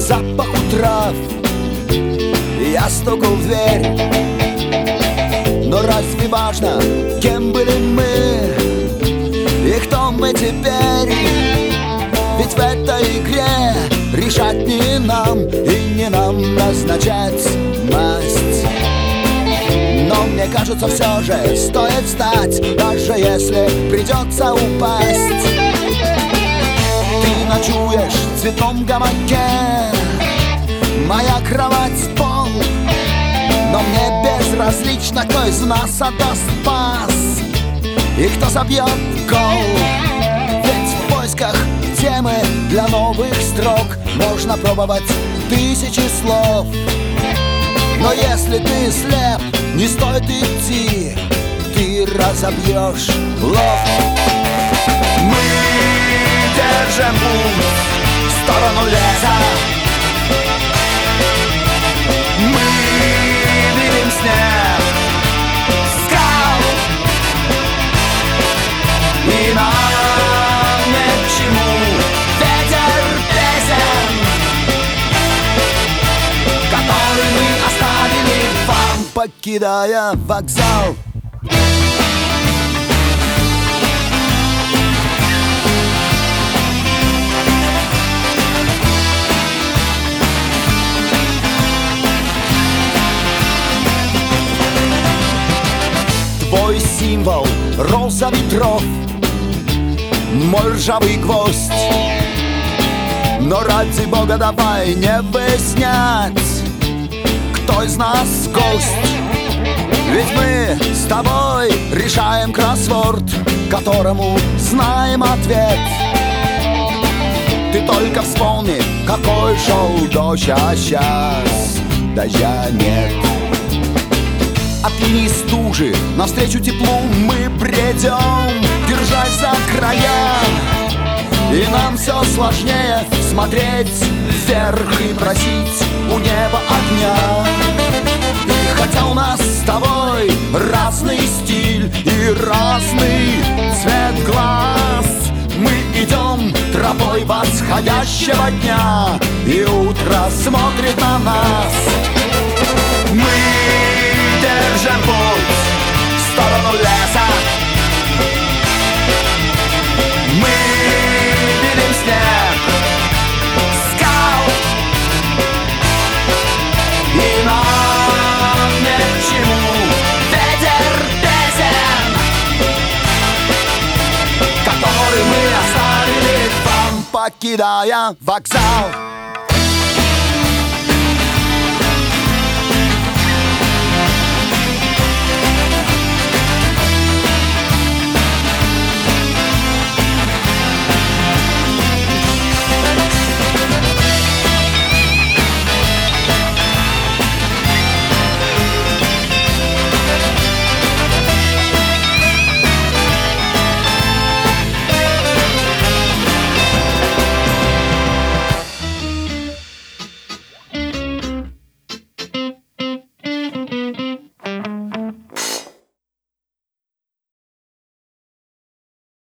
запаху трав. Я стукал в дверь, но разве важно, кем были мы и кто мы теперь? Ведь в этой игре решать не нам, и не нам назначать масть. Но мне кажется, все же стоит встать, даже если придется упасть. Ты ночуешь в цветном гамаке, моя кровать пол, но мне безразлично, кто из нас отдаст пас и кто забьет гол. Ведь в поисках темы для новых строк можно пробовать тысячи слов. Но если ты слеп, не стоит идти, ты разобьешь лов. Мы держим путь в сторону леса, мы видим снег, скал, и нам ни к чему ветер песен, который мы оставили вам, покидая вокзал. Твой символ — роза ветров, мой ржавый гвоздь. Но ради бога давай не выяснять, кто из нас гость. Ведь мы с тобой решаем кроссворд, которому знаем ответ. Ты только вспомни, какой шел дождь, а сейчас дождя нет. От линии стужи навстречу теплу мы бредем, держась за края. И нам все сложнее смотреть вверх и просить у неба огня. И хотя у нас с тобой разный стиль и разный цвет глаз, мы идем тропой восходящего дня, и утро смотрит на нас. Мы держим путь в сторону леса, мы видим снег, скал, и нам ни к чему ветер песен, который мы оставили вам, покидая вокзал.